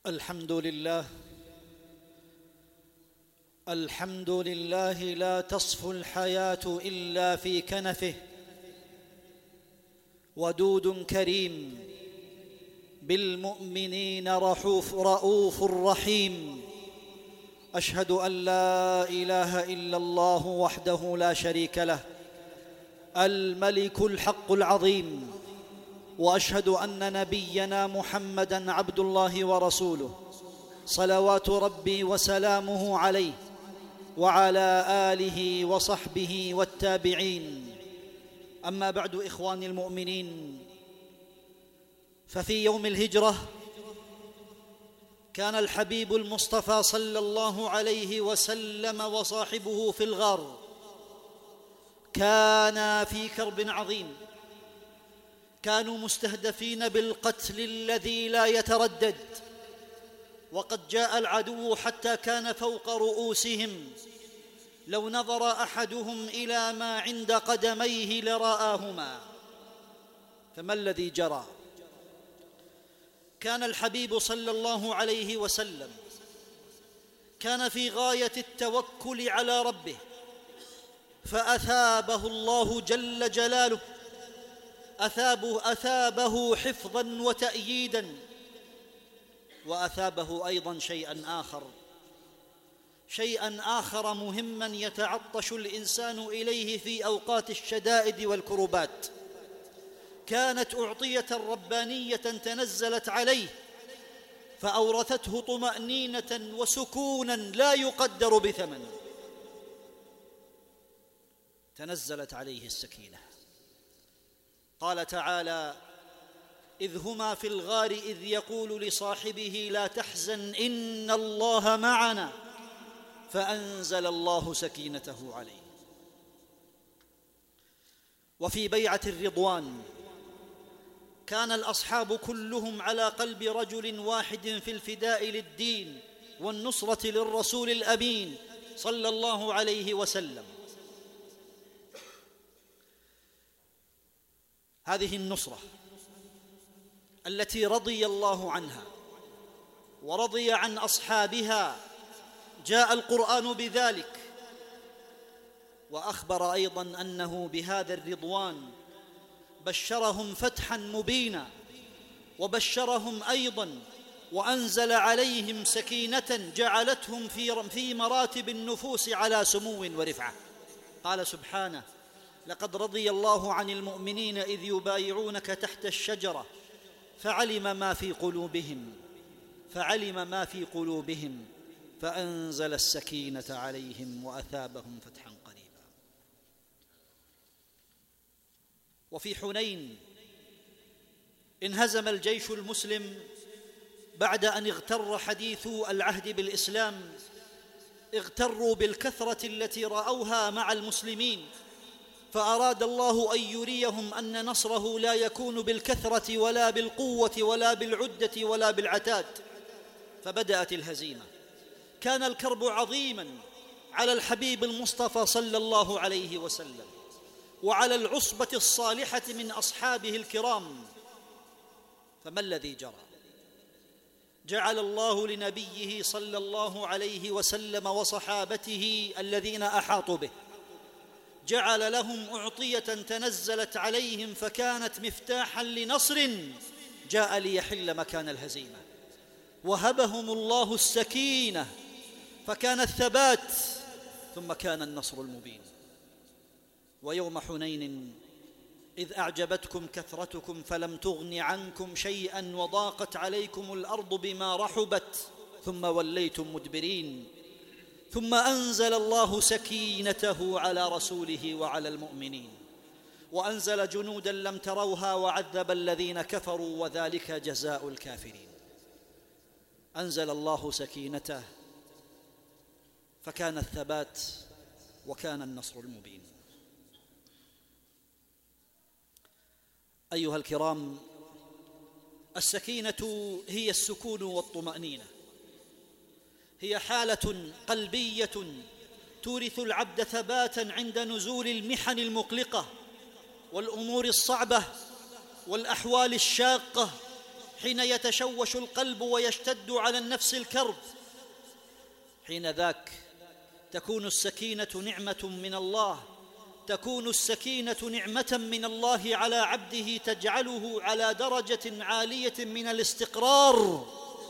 الحمد لله. الحمد لله لا تصفو الحياة إلا في كنفه، ودود كريم بالمؤمنين رؤوف رحيم. أشهد أن لا إله إلا الله وحده لا شريك له الملك الحق العظيم، وأشهد أن نبينا محمدًا عبد الله ورسوله، صلوات ربي وسلامه عليه وعلى آله وصحبه والتابعين. أما بعد، إخواني المؤمنين، ففي يوم الهجرة كان الحبيب المصطفى صلى الله عليه وسلم وصاحبه في الغار، كانا في كرب عظيم، كانوا مستهدفين بالقتل الذي لا يتردد، وقد جاء العدو حتى كان فوق رؤوسهم، لو نظر أحدهم إلى ما عند قدميه لرآهما. فما الذي جرى؟ كان الحبيب صلى الله عليه وسلم كان في غاية التوكل على ربه، فأثابه الله جل جلاله، أثابه حفظاً وتأييداً، وأثابه أيضاً شيئاً آخر مهماً يتعطش الإنسان إليه في أوقات الشدائد والكربات. كانت أعطية ربانية تنزلت عليه، فأورثته طمأنينة وسكوناً لا يقدر بثمن. تنزلت عليه السكينة. قال تعالى: إذ هما في الغار إذ يقول لصاحبه لا تحزن إن الله معنا فأنزل الله سكينته عليه. وفي بيعة الرضوان كان الأصحاب كلهم على قلب رجل واحد في الفداء للدين والنصرة للرسول الأمين صلى الله عليه وسلم. هذه النصرة التي رضي الله عنها ورضي عن أصحابها، جاء القرآن بذلك، وأخبر أيضاً أنه بهذا الرضوان بشرهم فتحاً مبيناً، وبشرهم أيضاً وأنزل عليهم سكينة جعلتهم في مراتب النفوس على سمو ورفعة. قال سبحانه: لقد رضي الله عن المؤمنين إذ يبايعونك تحت الشجرة فعلم ما في قلوبهم فأنزل السكينة عليهم وأثابهم فتحا قريبا. وفي حنين انهزم الجيش المسلم بعد أن اغتر حديثو العهد بالإسلام، اغتروا بالكثرة التي رأوها مع المسلمين، فأراد الله أن يريهم أن نصره لا يكون بالكثرة ولا بالقوة ولا بالعدة ولا بالعتاد، فبدأت الهزيمة. كان الكرب عظيماً على الحبيب المصطفى صلى الله عليه وسلم وعلى العصبة الصالحة من أصحابه الكرام. فما الذي جرى؟ جعل الله لنبيه صلى الله عليه وسلم وصحابته الذين أحاطوا به، جعل لهم أعطية تنزلت عليهم فكانت مفتاحاً لنصر جاء ليحل مكان الهزيمة. وهبهم الله السكينة فكان الثبات، ثم كان النصر المبين. ويوم حنين إذ أعجبتكم كثرتكم فلم تغن عنكم شيئاً وضاقت عليكم الأرض بما رحبت ثم وليتم مدبرين، ثم أنزل الله سكينته على رسوله وعلى المؤمنين، وأنزل جنوداً لم تروها وعذب الذين كفروا وذلك جزاء الكافرين. أنزل الله سكينته فكان الثبات وكان النصر المبين. أيها الكرام، السكينة هي السكون والطمأنينة، هي حالة قلبية تورث العبد ثباتاً عند نزول المحن المقلقة والأمور الصعبة والأحوال الشاقة، حين يتشوش القلب ويشتد على النفس الكرب، حين ذاك تكون السكينة نعمة من الله، تكون السكينة نعمة من الله على عبده تجعله على درجة عالية من الاستقرار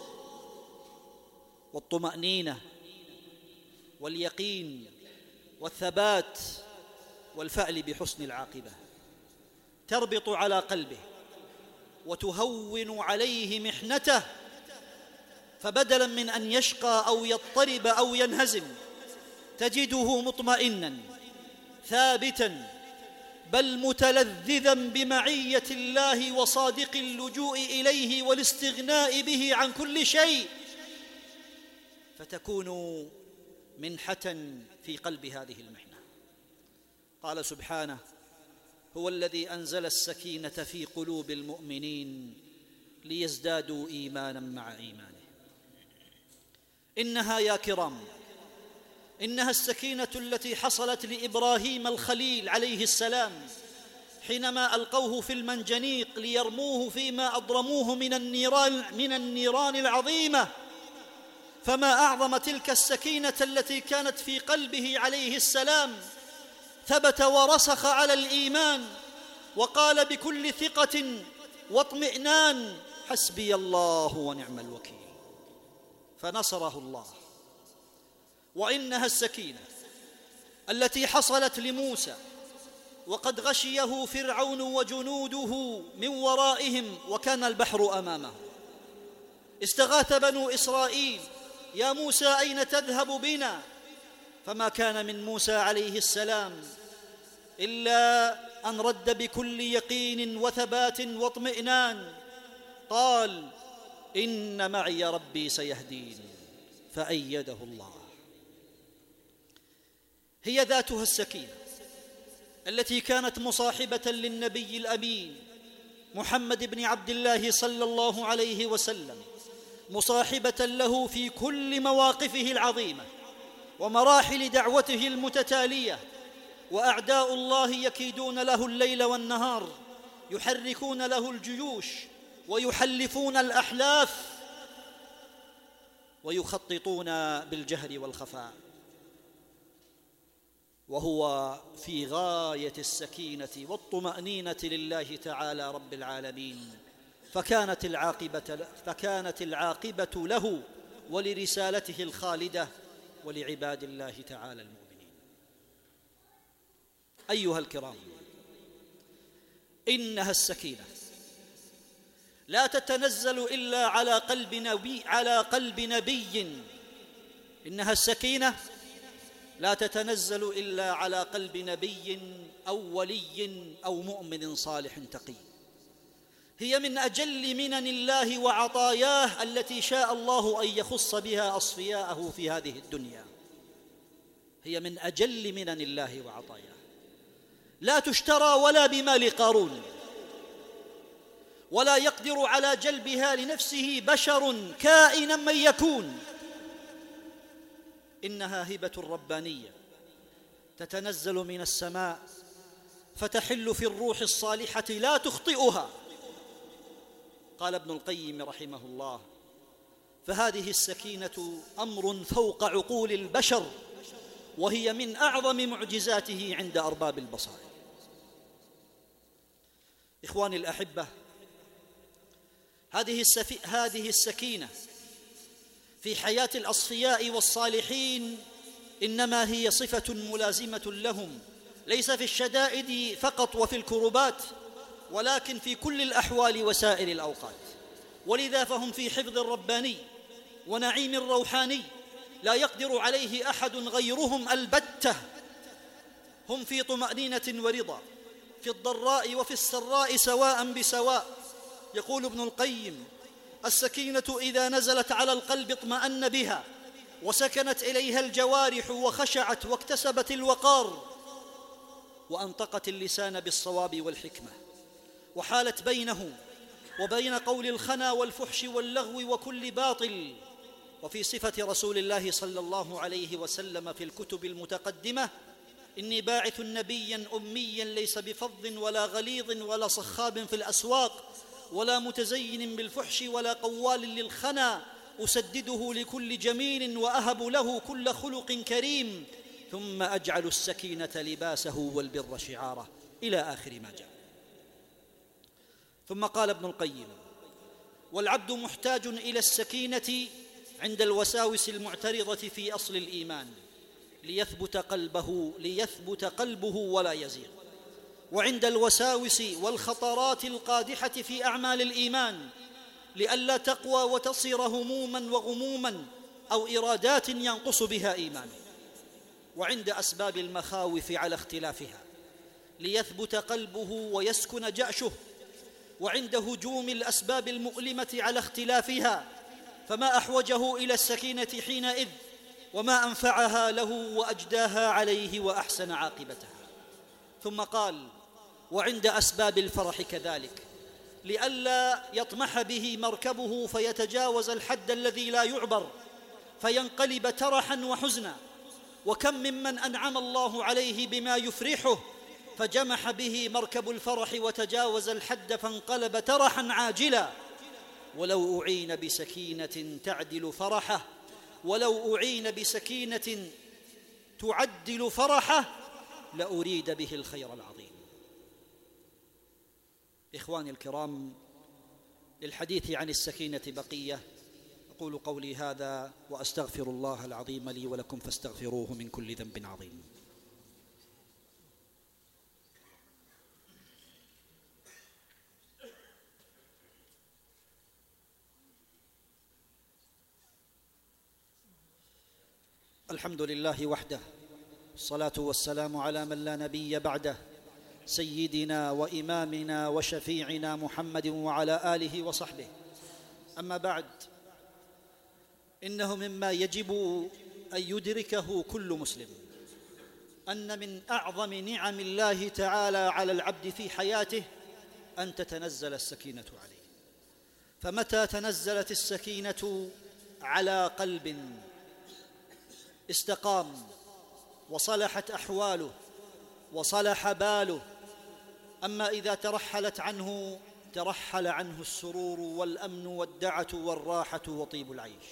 والطمأنينة واليقين والثبات والفعل بحسن العاقبة، تربط على قلبه وتهون عليه محنته، فبدلا من أن يشقى أو يضطرب أو ينهزم تجده مطمئنا ثابتا، بل متلذذا بمعية الله وصادق اللجوء إليه والاستغناء به عن كل شيء، فتكون منحة في قلب هذه المحنة. قال سبحانه: هو الذي أنزل السكينة في قلوب المؤمنين ليزدادوا إيمانا مع إيمانه. إنها يا كرام، إنها السكينة التي حصلت لإبراهيم الخليل عليه السلام حينما ألقوه في المنجنيق ليرموه فيما أضرموه من النيران العظيمة، فما أعظم تلك السكينة التي كانت في قلبه عليه السلام، ثبت ورسخ على الإيمان وقال بكل ثقة واطمئنان: حسبي الله ونعم الوكيل، فنصره الله. وإنها السكينة التي حصلت لموسى وقد غشيه فرعون وجنوده من ورائهم وكان البحر أمامه، استغاث بنو إسرائيل: يا موسى أين تذهب بنا؟ فما كان من موسى عليه السلام إلا أن رد بكل يقين وثبات واطمئنان، قال: إن معي ربي سيهدين، فأيده الله. هي ذاتها السكينة التي كانت مصاحبة للنبي الأمين محمد بن عبد الله صلى الله عليه وسلم، مصاحبة له في كل مواقفه العظيمة ومراحل دعوته المتتالية، وأعداء الله يكيدون له الليل والنهار، يحركون له الجيوش ويحلفون الأحلاف ويخططون بالجهر والخفاء، وهو في غاية السكينة والطمأنينة لله تعالى رب العالمين، فكانت العاقبة له ولرسالته الخالدة ولعباد الله تعالى المؤمنين. أيها الكرام، إنها السكينة لا تتنزل إلا على قلب نبي. إنها السكينة لا تتنزل إلا على قلب نبي أو ولي أو مؤمن صالح تقي. هي من أجل منن الله وعطاياه التي شاء الله أن يخص بها أصفياءه في هذه الدنيا. هي من أجل منن الله وعطاياه، لا تشترى ولا بمال قارون، ولا يقدر على جلبها لنفسه بشر كائنا من يكون. إنها هبة ربانية تتنزل من السماء فتحل في الروح الصالحة لا تخطئها. قال ابن القيم رحمه الله: فهذه السكينة أمر فوق عقول البشر، وهي من أعظم معجزاته عند أرباب البصائر. إخواني الأحبة، هذه السكينة في حياة الأصفياء والصالحين إنما هي صفة ملازمة لهم، ليس في الشدائد فقط وفي الكربات، ولكن في كل الأحوال وسائر الأوقات. ولذا فهم في حفظ رباني ونعيم روحاني لا يقدر عليه أحد غيرهم البتة. هم في طمأنينة ورضا في الضراء وفي السراء سواء بسواء. يقول ابن القيم: السكينة إذا نزلت على القلب اطمأن بها، وسكنت إليها الجوارح وخشعت واكتسبت الوقار، وأنطقت اللسان بالصواب والحكمة، وحالت بينه وبين قول الخنا والفحش واللغو وكل باطل. وفي صفة رسول الله صلى الله عليه وسلم في الكتب المتقدمة: إني باعث نبيا أميا ليس بفظ ولا غليظ ولا صخاب في الأسواق، ولا متزين بالفحش ولا قوال للخنا، أسدده لكل جميل وأهب له كل خلق كريم، ثم أجعل السكينة لباسه والبر شعاره، إلى آخر ما جاء. ثم قال ابن القيم: والعبد محتاج إلى السكينة عند الوساوس المعترضة في أصل الإيمان ليثبت قلبه ولا يزيغ، وعند الوساوس والخطرات القادحة في أعمال الإيمان لئلا تقوى وتصير هموما وغموما أو إرادات ينقص بها إيمانه، وعند أسباب المخاوف على اختلافها ليثبت قلبه ويسكن جأشه، وعند هجوم الأسباب المؤلمة على اختلافها فما أحوجه إلى السكينة حينئذ، وما أنفعها له وأجداها عليه وأحسن عاقبتها. ثم قال: وعند أسباب الفرح كذلك لئلا يطمح به مركبه فيتجاوز الحد الذي لا يعبر فينقلب ترحا وحزنا، وكم ممن أنعم الله عليه بما يفرحه فجمح به مركب الفرح وتجاوز الحد فانقلب ترحا عاجلا. ولو أعين بسكينة تعدل فرحه، ولو أعين بسكينة تعدل فرحه لأريد به الخير العظيم. إخواني الكرام، للحديث عن السكينة بقية، أقول قولي هذا وأستغفر الله العظيم لي ولكم فاستغفروه من كل ذنب عظيم. الحمد لله وحده، الصلاة والسلام على من لا نبي بعده، سيدنا وإمامنا وشفيعنا محمد وعلى آله وصحبه. أما بعد، إنه مما يجب أن يدركه كل مسلم أن من أعظم نعم الله تعالى على العبد في حياته أن تتنزل السكينة عليه. فمتى تنزلت السكينة على قلب استقام وصلحت أحواله وصلح باله، أما إذا ترحلت عنه ترحل عنه السرور والأمن والدعة والراحة وطيب العيش.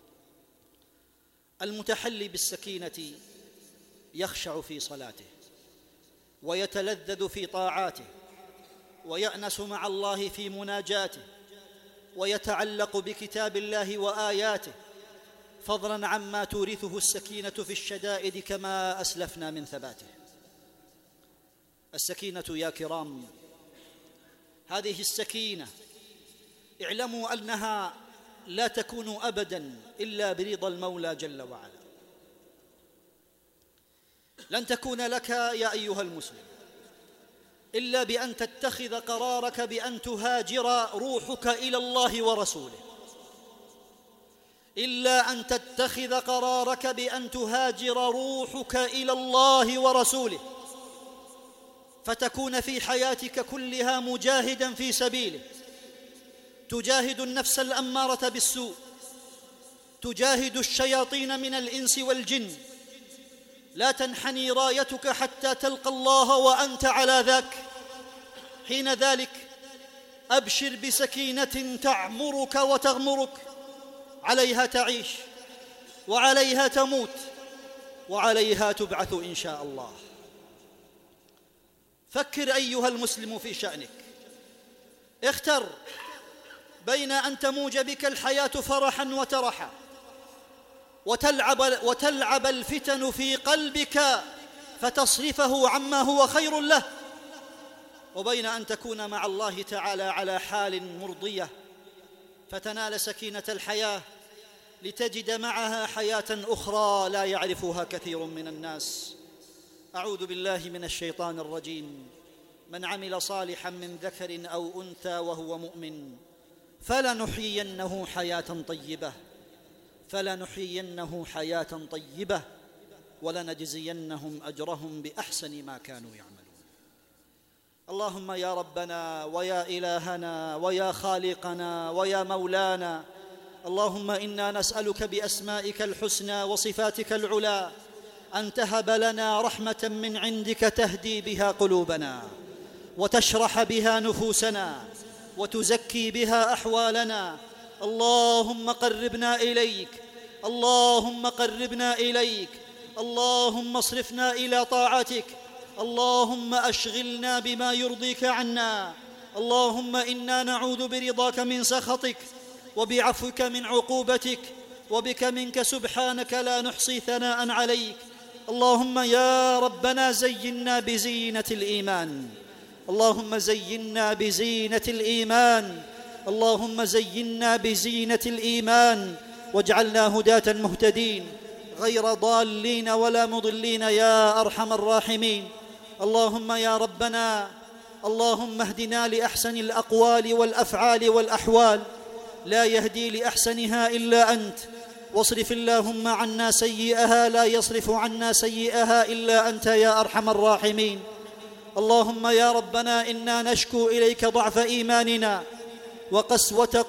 المتحلي بالسكينة يخشع في صلاته ويتلذذ في طاعاته ويأنس مع الله في مناجاته ويتعلق بكتاب الله وآياته، فضلاً عما تورثه السكينة في الشدائد كما أسلفنا من ثباته. السكينة يا كرام، هذه السكينة اعلموا أنها لا تكون أبداً إلا برضا المولى جل وعلا. لن تكون لك يا أيها المسلم إلا بأن تتخذ قرارك بأن تهاجر روحك إلى الله ورسوله، إلا أن تتخذ قرارك بأن تهاجر روحك إلى الله ورسوله، فتكون في حياتك كلها مجاهداً في سبيله، تجاهد النفس الأمارة بالسوء، تجاهد الشياطين من الإنس والجن، لا تنحني رايتك حتى تلقى الله وأنت على ذاك. حين ذلك أبشر بسكينة تعمرك وتغمرك، عليها تعيش وعليها تموت وعليها تبعث إن شاء الله. فكر أيها المسلم في شأنك، اختر بين أن تموج بك الحياة فرحا وترحا وتلعب الفتن في قلبك فتصرفه عما هو خير له، وبين أن تكون مع الله تعالى على حال مرضية فتنال سكينة الحياة لتجد معها حياة أخرى لا يعرفها كثير من الناس. أعوذ بالله من الشيطان الرجيم. من عمل صالحا من ذكر أو أنثى وهو مؤمن فلنحيينه حياة طيبة ولنجزينهم أجرهم بأحسن ما كانوا يعملون. اللهم يا ربنا ويا إلهنا ويا خالقنا ويا مولانا، اللهم إنا نسألك بأسمائك الحسنى وصفاتك العلى أن تهب لنا رحمة من عندك تهدي بها قلوبنا وتشرح بها نفوسنا وتزكي بها أحوالنا. اللهم قربنا إليك، اللهم قربنا إليك، اللهم اصرفنا إلى طاعتك، اللهم أشغلنا بما يرضيك عنا. اللهم إنا نعوذ برضاك من سخطك، وبعفوك من عقوبتك، وبك منك سبحانك لا نحصي ثناء عليك. اللهم يا ربنا زينا بزينة الإيمان، اللهم زينا بزينة الإيمان، اللهم زينا بزينة الإيمان، واجعلنا هداة مهتدين غير ضالين ولا مضلين يا أرحم الراحمين. اللهم يا ربنا، اللهم اهدنا لأحسن الأقوال والأفعال والأحوال، لا يهدي لأحسنها إلا أنت، واصرف اللهم عنا سيئها، لا يصرف عنا سيئها إلا أنت يا أرحم الراحمين. اللهم يا ربنا إنا نشكو إليك ضعف إيماننا وقسوة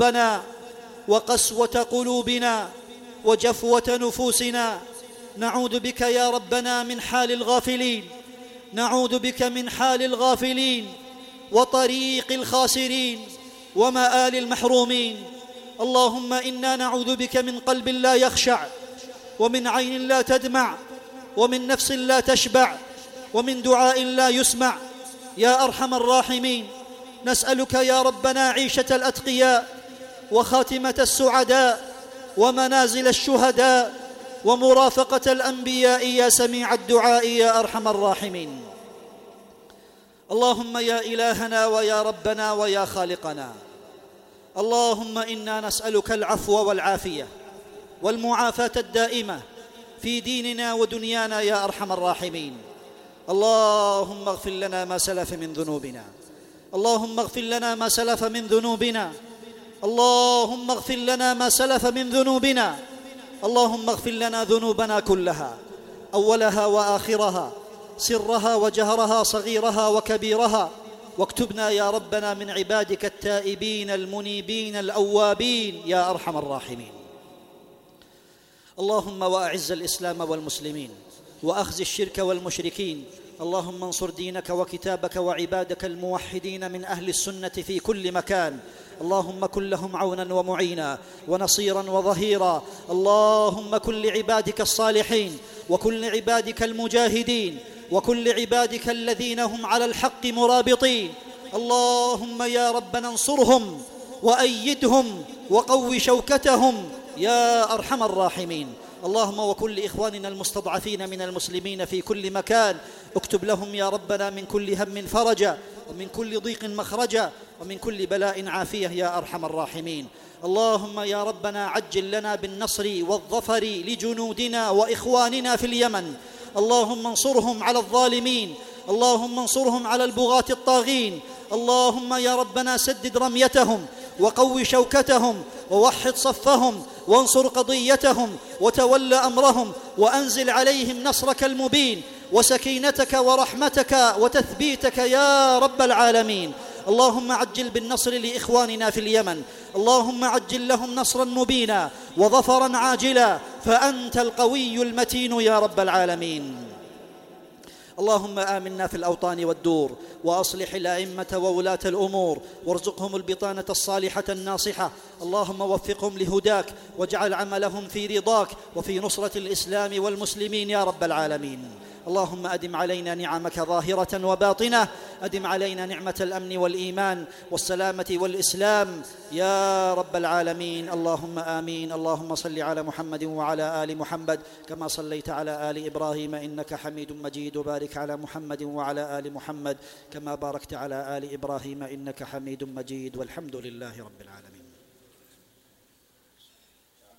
قلوبنا وجفوة نفوسنا. نعوذ بك يا ربنا من حال الغافلين، نعوذ بك من حال الغافلين وطريق الخاسرين ومآل المحرومين. اللهم إنا نعوذ بك من قلب لا يخشع، ومن عين لا تدمع، ومن نفس لا تشبع، ومن دعاء لا يسمع يا أرحم الراحمين. نسألك يا ربنا عيشة الأتقياء، وخاتمة السعداء، ومنازل الشهداء، ومرافقة الأنبياء يا سميع الدعاء يا أرحم الراحمين. اللهم يا إلهنا ويا ربنا ويا خالقنا، اللهم إنا نسألك العفو والعافية والمعافاة الدائمة في ديننا ودنيانا يا أرحم الراحمين. اللهم اغفر لنا ما سلف من ذنوبنا، اللهم اغفر لنا ما سلف من ذنوبنا، اللهم اغفر لنا ما سلف من ذنوبنا، اللهم اغفر لنا ذنوبنا كلها، أولها وآخرها، سرها وجهرها، صغيرها وكبيرها، واكتبنا يا ربنا من عبادك التائبين المنيبين الأوابين يا أرحم الراحمين. اللهم وأعز الإسلام والمسلمين، وأخزي الشرك والمشركين. اللهم انصر دينك وكتابك وعبادك الموحدين من أهل السنة في كل مكان. اللهم كن لهم عونا ومعينا ونصيرا وظهيرا. اللهم كن لعبادك الصالحين، وكن لعبادك المجاهدين، وكن لعبادك الذين هم على الحق مرابطين. اللهم يا ربنا انصرهم وأيدهم وقو شوكتهم يا أرحم الراحمين. اللهم وكن لإخواننا المستضعفين من المسلمين في كل مكان، اكتب لهم يا ربنا من كل هم فرجا، ومن كل ضيق مخرجا، ومن كل بلاء عافية يا أرحم الراحمين. اللهم يا ربنا عجل لنا بالنصر والظفر لجنودنا وإخواننا في اليمن. اللهم انصرهم على الظالمين، اللهم انصرهم على البغاة الطاغين. اللهم يا ربنا سدد رميتهم، وقو شوكتهم، ووحد صفهم، وانصر قضيتهم، وتول أمرهم، وأنزل عليهم نصرك المبين، وسكينتك ورحمتك وتثبيتك يا رب العالمين. اللهم عجل بالنصر لإخواننا في اليمن، اللهم عجل لهم نصرا مبينا وظفرا عاجلا، فأنت القوي المتين يا رب العالمين. اللهم آمنا في الأوطان والدور، وأصلح الأئمة وولاة الأمور، وارزقهم البطانة الصالحة الناصحة. اللهم وفقهم لهداك، واجعل عملهم في رضاك وفي نصرة الإسلام والمسلمين يا رب العالمين. اللهم أدم علينا نعمك ظاهرة وباطنة، أدم علينا نعمة الأمن والإيمان والسلامة والإسلام يا رب العالمين. اللهم آمين. اللهم صل على محمد وعلى آل محمد كما صليت على آل إبراهيم إنك حميد مجيد، وبارك على محمد وعلى آل محمد كما باركت على آل إبراهيم إنك حميد مجيد، والحمد لله رب العالمين.